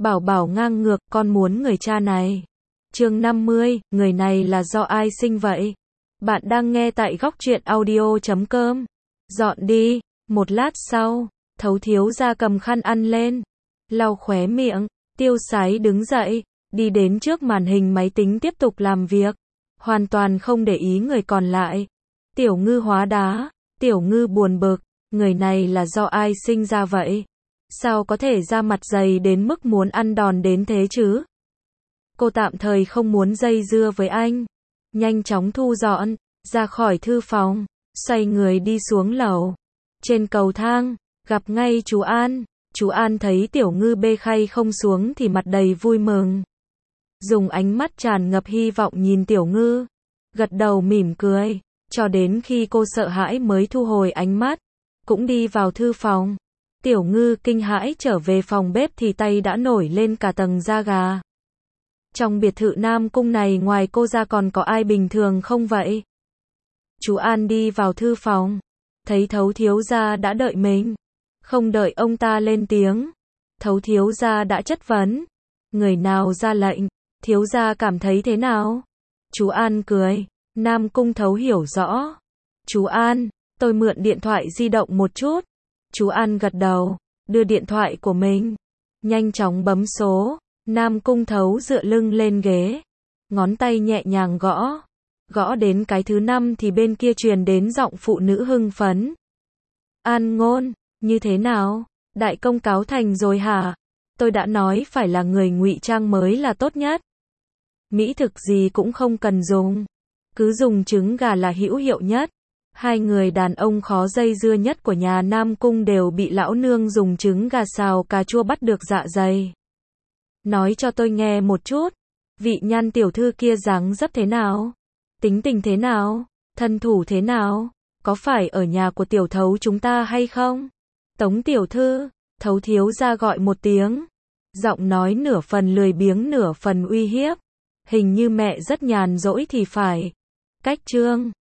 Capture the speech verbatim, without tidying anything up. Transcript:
Bảo bảo ngang ngược, con muốn người cha này. Chương năm mươi, người này là do ai sinh vậy? Bạn đang nghe tại góc truyện audio chấm com. Dọn đi. Một lát sau, Thấu thiếu gia cầm khăn ăn lên, lau khóe miệng, tiêu sái đứng dậy, đi đến trước màn hình máy tính tiếp tục làm việc, hoàn toàn không để ý người còn lại. Tiểu Ngư hóa đá, Tiểu Ngư buồn bực, người này là do ai sinh ra vậy? Sao có thể ra mặt dày đến mức muốn ăn đòn đến thế chứ? Cô tạm thời không muốn dây dưa với anh, nhanh chóng thu dọn, ra khỏi thư phòng, xoay người đi xuống lầu. Trên cầu thang, gặp ngay chú An. Chú An thấy Tiểu Ngư bê khay không xuống thì mặt đầy vui mừng. Dùng ánh mắt tràn ngập hy vọng nhìn Tiểu Ngư, gật đầu mỉm cười, cho đến khi cô sợ hãi mới thu hồi ánh mắt, cũng đi vào thư phòng. Tiểu Ngư kinh hãi trở về phòng bếp thì tay đã nổi lên cả tầng da gà. Trong biệt thự Nam Cung này ngoài cô ra còn có ai bình thường không vậy? Chú An đi vào thư phòng, thấy Thấu thiếu gia đã đợi mình. Không đợi ông ta lên tiếng, Thấu thiếu gia đã chất vấn. Người nào ra lệnh? Thiếu gia cảm thấy thế nào? Chú An cười. Nam Cung Thấu hiểu rõ. Chú An, tôi mượn điện thoại di động một chút. Chú An gật đầu, đưa điện thoại của mình, nhanh chóng bấm số. Nam Cung Thấu dựa lưng lên ghế, ngón tay nhẹ nhàng gõ. Gõ đến cái thứ năm thì bên kia truyền đến giọng phụ nữ hưng phấn. An Ngôn, như thế nào? Đại công cáo thành rồi hả? Tôi đã nói phải là người ngụy trang mới là tốt nhất. Mỹ thực gì cũng không cần dùng, cứ dùng trứng gà là hữu hiệu nhất. Hai người đàn ông khó dây dưa nhất của nhà Nam Cung đều bị lão nương dùng trứng gà xào cà chua bắt được dạ dày. Nói cho tôi nghe một chút, vị Nhan tiểu thư kia dáng dấp thế nào? Tính tình thế nào? Thân thủ thế nào? Có phải ở nhà của tiểu Thấu chúng ta hay không? Tống tiểu thư, Thấu thiếu gia gọi một tiếng. Giọng nói nửa phần lười biếng nửa phần uy hiếp. Hình như mẹ rất nhàn rỗi thì phải. Cách chương